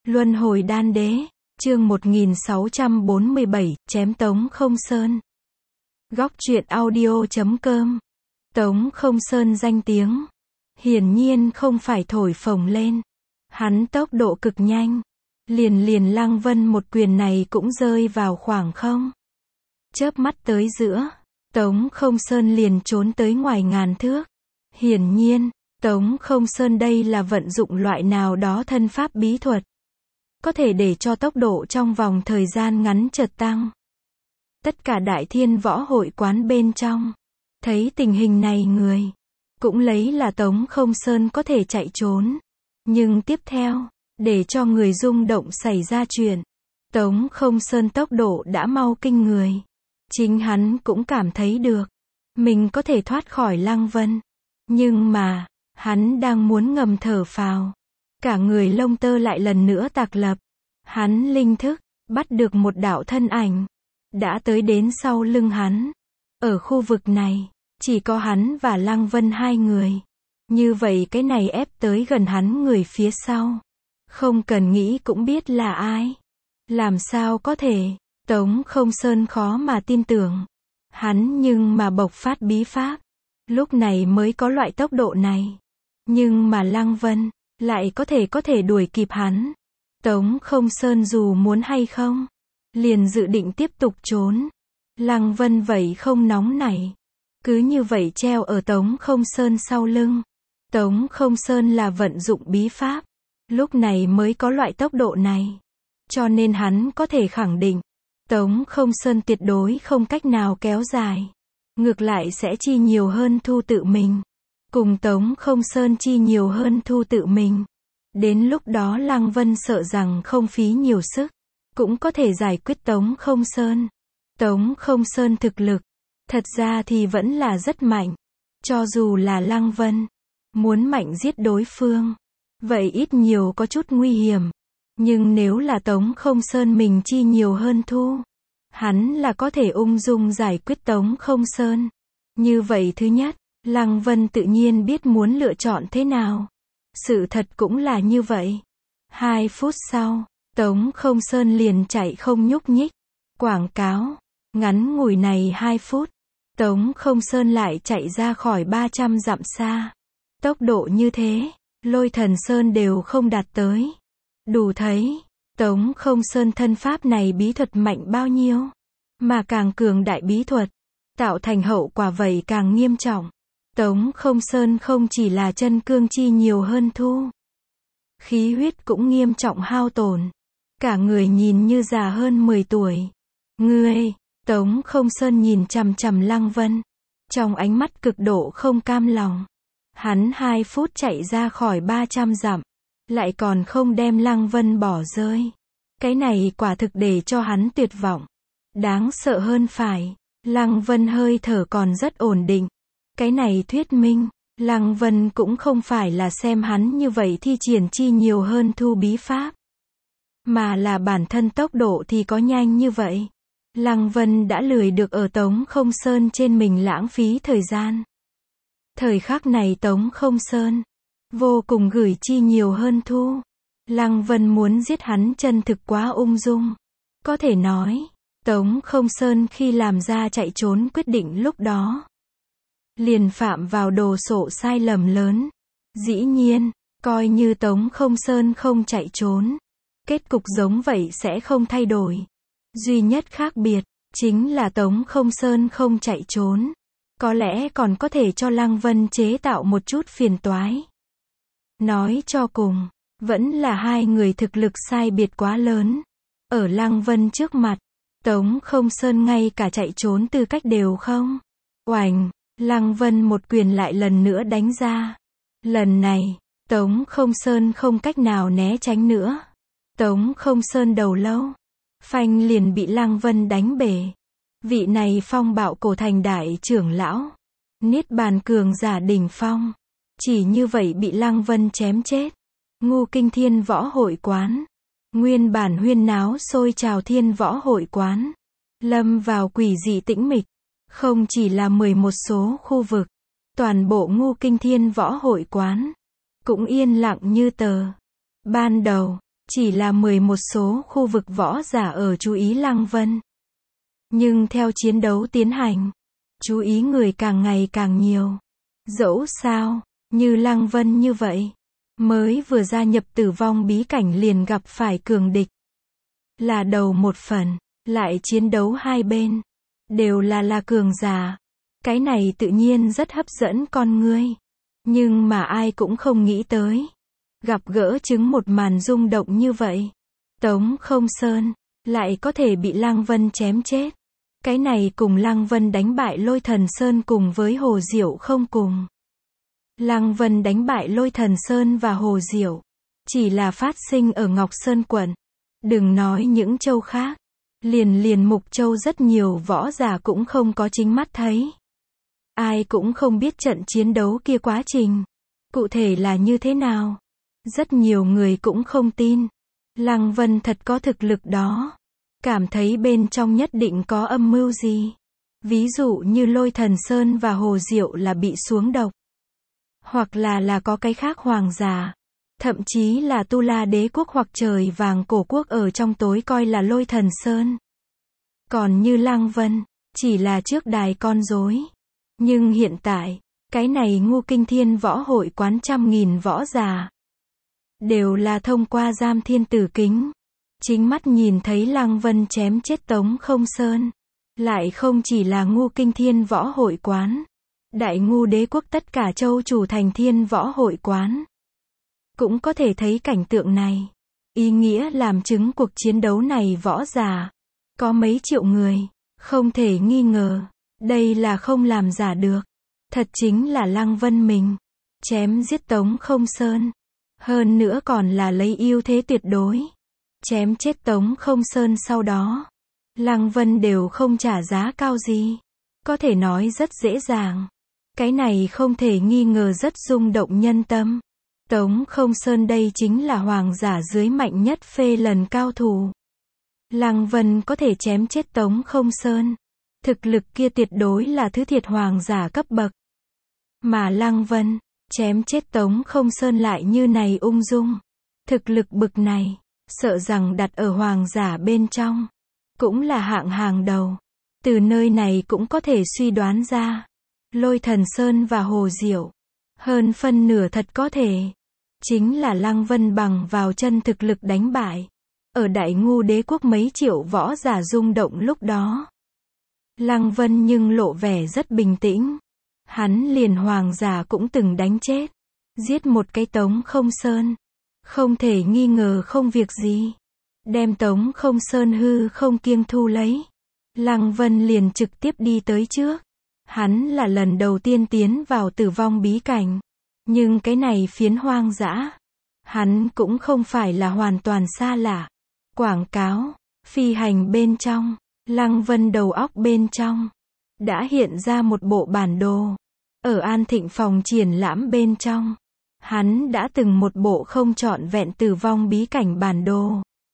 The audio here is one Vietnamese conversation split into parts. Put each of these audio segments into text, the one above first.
Luân hồi đan đế, chương 1647, chém Tống Không Sơn. Góc truyện audio.com. Tống Không Sơn danh tiếng, hiển nhiên không phải thổi phồng lên. Hắn tốc độ cực nhanh. Liền Lăng Vân một quyền này cũng rơi vào khoảng không. Chớp mắt tới giữa, Tống Không Sơn liền trốn tới ngoài ngàn thước. Hiển nhiên, Tống Không Sơn đây là vận dụng loại nào đó thân pháp bí thuật. Có thể để cho tốc độ trong vòng thời gian ngắn chợt tăng. Tất cả Đại Thiên Võ Hội quán bên trong, thấy tình hình này người, cũng lấy là Tống Không Sơn có thể chạy trốn. Nhưng tiếp theo, để cho người rung động xảy ra chuyện. Tống Không Sơn tốc độ đã mau kinh người. Chính hắn cũng cảm thấy được, mình có thể thoát khỏi Lăng Vân. Nhưng mà, hắn đang muốn ngầm thở phào. Cả người lông tơ lại lần nữa tạc lập. Hắn linh thức, bắt được một đạo thân ảnh. Đã tới đến sau lưng hắn. Ở khu vực này, chỉ có hắn và Lăng Vân hai người. Như vậy cái này ép tới gần hắn người phía sau. Không cần nghĩ cũng biết là ai. Làm sao có thể, Tống Không Sơn khó mà tin tưởng. Hắn nhưng mà bộc phát bí pháp. Lúc này mới có loại tốc độ này. Nhưng mà Lăng Vân, lại có thể đuổi kịp hắn. Tống Không Sơn dù muốn hay không, liền dự định tiếp tục trốn. Lăng Vân vậy không nóng nảy. Cứ như vậy treo ở Tống Không Sơn sau lưng. Tống Không Sơn là vận dụng bí pháp. Lúc này mới có loại tốc độ này. Cho nên hắn có thể khẳng định, Tống Không Sơn tuyệt đối không cách nào kéo dài. Ngược lại sẽ chi nhiều hơn thu tự mình. Cùng Tống Không Sơn chi nhiều hơn thu tự mình. Đến lúc đó Lăng Vân sợ rằng không phí nhiều sức, cũng có thể giải quyết Tống Không Sơn. Tống Không Sơn thực lực, thật ra thì vẫn là rất mạnh. Cho dù là Lăng Vân, muốn mạnh giết đối phương, vậy ít nhiều có chút nguy hiểm. Nhưng nếu là Tống Không Sơn mình chi nhiều hơn thu, hắn là có thể ung dung giải quyết Tống Không Sơn. Như vậy thứ nhất, Lăng Vân tự nhiên biết muốn lựa chọn thế nào. Sự thật cũng là như vậy. 2 phút sau, Tống Không Sơn liền chạy không nhúc nhích. Quảng cáo, ngắn ngủi này 2 phút, Tống Không Sơn lại chạy ra khỏi 300 dặm xa. Tốc độ như thế, Lôi Thần Sơn đều không đạt tới. Đủ thấy, Tống Không Sơn thân pháp này bí thuật mạnh bao nhiêu. Mà càng cường đại bí thuật, tạo thành hậu quả vậy càng nghiêm trọng. Tống Không Sơn không chỉ là chân cương chi nhiều hơn thu. Khí huyết cũng nghiêm trọng hao tổn. Cả người nhìn như già hơn 10 tuổi. Ngươi, Tống Không Sơn nhìn chằm chằm Lăng Vân. Trong ánh mắt cực độ không cam lòng. Hắn 2 phút chạy ra khỏi 300 dặm. Lại còn không đem Lăng Vân bỏ rơi. Cái này quả thực để cho hắn tuyệt vọng. Đáng sợ hơn phải, Lăng Vân hơi thở còn rất ổn định. Cái này thuyết minh, Lăng Vân cũng không phải là xem hắn như vậy thi triển chi nhiều hơn thu bí pháp. Mà là bản thân tốc độ thì có nhanh như vậy. Lăng Vân đã lười được ở Tống Không Sơn trên mình lãng phí thời gian. Thời khắc này Tống Không Sơn vô cùng gửi chi nhiều hơn thu. Lăng Vân muốn giết hắn chân thực quá ung dung. Có thể nói, Tống Không Sơn khi làm ra chạy trốn quyết định lúc đó, liền phạm vào đồ sộ sai lầm lớn. Dĩ nhiên, coi như Tống Không Sơn không chạy trốn, kết cục giống vậy sẽ không thay đổi. Duy nhất khác biệt, chính là Tống Không Sơn không chạy trốn. Có lẽ còn có thể cho Lăng Vân chế tạo một chút phiền toái. Nói cho cùng, vẫn là hai người thực lực sai biệt quá lớn. Ở Lăng Vân trước mặt, Tống Không Sơn ngay cả chạy trốn tư cách đều không. Oành, Lăng Vân một quyền lại lần nữa đánh ra. Lần này, Tống Không Sơn không cách nào né tránh nữa. Tống Không Sơn đầu lâu, phanh liền bị Lăng Vân đánh bể. Vị này phong bạo cổ thành đại trưởng lão, Niết Bàn cường giả đỉnh phong, chỉ như vậy bị Lăng Vân chém chết. Ngô Kinh Thiên Võ Hội quán, nguyên bản huyên náo sôi trào Thiên Võ Hội quán, lâm vào quỷ dị tĩnh mịch. Không chỉ là 11 số khu vực, toàn bộ Ngô Kinh Thiên Võ Hội quán cũng yên lặng như tờ. Ban đầu, chỉ là 11 số khu vực võ giả ở chú ý Lăng Vân. Nhưng theo chiến đấu tiến hành, chú ý người càng ngày càng nhiều. Dẫu sao, như Lăng Vân như vậy, mới vừa gia nhập tử vong bí cảnh liền gặp phải cường địch. Là đầu một phần, lại chiến đấu hai bên, đều là cường giả. Cái này tự nhiên rất hấp dẫn con ngươi. Nhưng mà ai cũng không nghĩ tới. Gặp gỡ chứng một màn rung động như vậy. Tống Không Sơn, lại có thể bị Lăng Vân chém chết. Cái này cùng Lăng Vân đánh bại Lôi Thần Sơn cùng với Hồ Diệu không cùng. Lăng Vân đánh bại Lôi Thần Sơn và Hồ Diệu, chỉ là phát sinh ở Ngọc Sơn quận. Đừng nói những châu khác. Liền Mục Châu rất nhiều võ giả cũng không có chính mắt thấy. Ai cũng không biết trận chiến đấu kia quá trình. Cụ thể là như thế nào. Rất nhiều người cũng không tin. Lăng Vân thật có thực lực đó. Cảm thấy bên trong nhất định có âm mưu gì. Ví dụ như Lôi Thần Sơn và Hồ Diệu là bị xuống độc. Hoặc là có cái khác hoàng giả. Thậm chí là Tu La Đế quốc hoặc Trời Vàng Cổ quốc ở trong tối coi là Lôi Thần Sơn. Còn như Lăng Vân, chỉ là trước đài con rối. Nhưng hiện tại, cái này Ngũ Kinh Thiên Võ Hội quán 100.000 võ giả. Đều là thông qua Giam Thiên Tử Kính. Chính mắt nhìn thấy Lăng Vân chém chết Tống Không Sơn. Lại không chỉ là Ngũ Kinh Thiên Võ Hội quán. Đại Ngũ Đế quốc tất cả châu chủ thành Thiên Võ Hội quán. Cũng có thể thấy cảnh tượng này. Ý nghĩa làm chứng cuộc chiến đấu này võ giả. Có mấy triệu người. Không thể nghi ngờ. Đây là không làm giả được. Thật chính là Lăng Vân mình. Chém giết Tống Không Sơn. Hơn nữa còn là lấy ưu thế tuyệt đối. Chém chết Tống Không Sơn sau đó. Lăng Vân đều không trả giá cao gì. Có thể nói rất dễ dàng. Cái này không thể nghi ngờ rất rung động nhân tâm. Tống Không Sơn đây chính là hoàng giả dưới mạnh nhất phê lần cao thủ. Lăng Vân có thể chém chết Tống Không Sơn. Thực lực kia tuyệt đối là thứ thiệt hoàng giả cấp bậc. Mà Lăng Vân, chém chết Tống Không Sơn lại như này ung dung. Thực lực bực này, sợ rằng đặt ở hoàng giả bên trong. Cũng là hạng hàng đầu. Từ nơi này cũng có thể suy đoán ra. Lôi Thần Sơn và Hồ Diệu. Hơn phân nửa thật có thể. Chính là Lăng Vân bằng vào chân thực lực đánh bại. Ở Đại Ngũ Đế quốc mấy triệu võ giả rung động lúc đó. Lăng Vân nhưng lộ vẻ rất bình tĩnh. Hắn liền hoàng giả cũng từng đánh chết. Giết một cái Tống Không Sơn. Không thể nghi ngờ không việc gì. Đem Tống Không Sơn hư không kiêng thu lấy. Lăng Vân liền trực tiếp đi tới trước. Hắn là lần đầu tiên tiến vào tử vong bí cảnh. Nhưng cái này phiến hoang dã. Hắn cũng không phải là hoàn toàn xa lạ. Quảng cáo, phi hành bên trong, Lăng Vân đầu óc bên trong. Đã hiện ra một bộ bản đồ. Ở An Thịnh phòng triển lãm bên trong. Hắn đã từng một bộ không trọn vẹn tử vong bí cảnh bản đồ.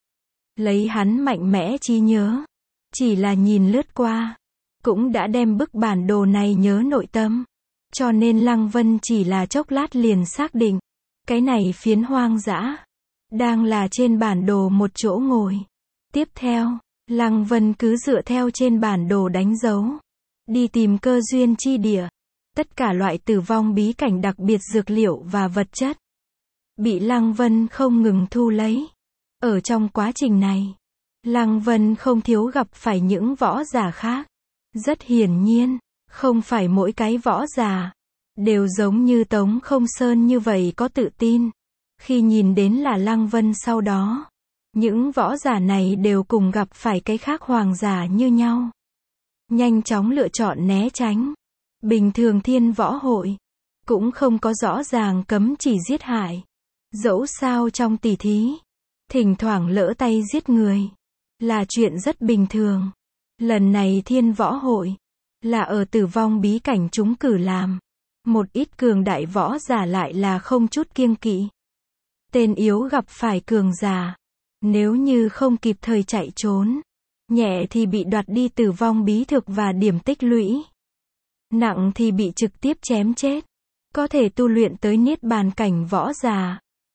Lấy hắn mạnh mẽ trí nhớ. Chỉ là nhìn lướt qua. Cũng đã đem bức bản đồ này nhớ nội tâm. Cho nên Lăng Vân chỉ là chốc lát liền xác định. Cái này phiến hoang dã. Đang là trên bản đồ một chỗ ngồi. Tiếp theo, Lăng Vân cứ dựa theo trên bản đồ đánh dấu. Đi tìm cơ duyên chi địa. Tất cả loại tử vong bí cảnh đặc biệt dược liệu và vật chất. Bị Lăng Vân không ngừng thu lấy. Ở trong quá trình này, Lăng Vân không thiếu gặp phải những võ giả khác. Rất hiển nhiên, không phải mỗi cái võ giả đều giống như Tống Không Sơn như vậy có tự tin. Khi nhìn đến là Lăng Vân sau đó, những võ giả này đều cùng gặp phải cái khác hoàng giả như nhau. Nhanh chóng lựa chọn né tránh. Bình thường Thiên Võ Hội cũng không có rõ ràng cấm chỉ giết hại. Dẫu sao trong tỉ thí, thỉnh thoảng lỡ tay giết người là chuyện rất bình thường. Lần này Thiên Võ Hội là ở tử vong bí cảnh chúng cử làm. Một ít cường đại võ giả lại là không chút kiêng kỵ. Tên yếu gặp phải cường giả, nếu như không kịp thời chạy trốn, nhẹ thì bị đoạt đi tử vong bí thực và điểm tích lũy. Nặng thì bị trực tiếp chém chết. Có thể tu luyện tới niết bàn cảnh võ giả.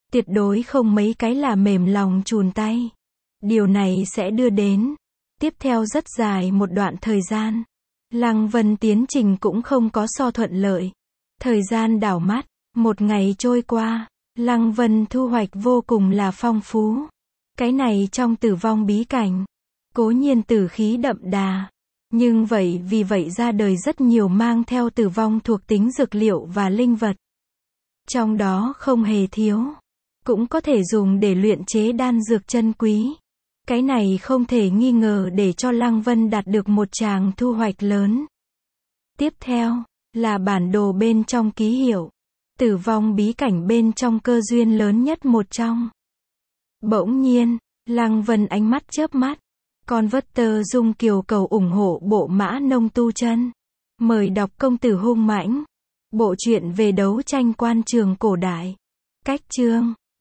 Tuyệt đối không mấy cái là mềm lòng chùn tay. Điều này sẽ đưa đến, tiếp theo rất dài một đoạn thời gian. Lăng Vân tiến trình cũng không có so thuận lợi. Thời gian đảo mắt, một ngày trôi qua, Lăng Vân thu hoạch vô cùng là phong phú. Cái này trong Tử Vong bí cảnh, cố nhiên tử khí đậm đà, nhưng vì vậy ra đời rất nhiều mang theo tử vong thuộc tính dược liệu và linh vật. Trong đó không hề thiếu, cũng có thể dùng để luyện chế đan dược chân quý. Cái này không thể nghi ngờ để cho Lăng Vân đạt được một tràng thu hoạch lớn. Tiếp theo, là bản đồ bên trong ký hiệu. Tử Vong bí cảnh bên trong cơ duyên lớn nhất một trong. Bỗng nhiên, Lăng Vân ánh mắt chớp mắt. Converter Dung Kiều cầu ủng hộ bộ Mã Nông tu chân. Mời đọc Công tử hung mãnh. Bộ truyện về đấu tranh quan trường cổ đại. Cách chương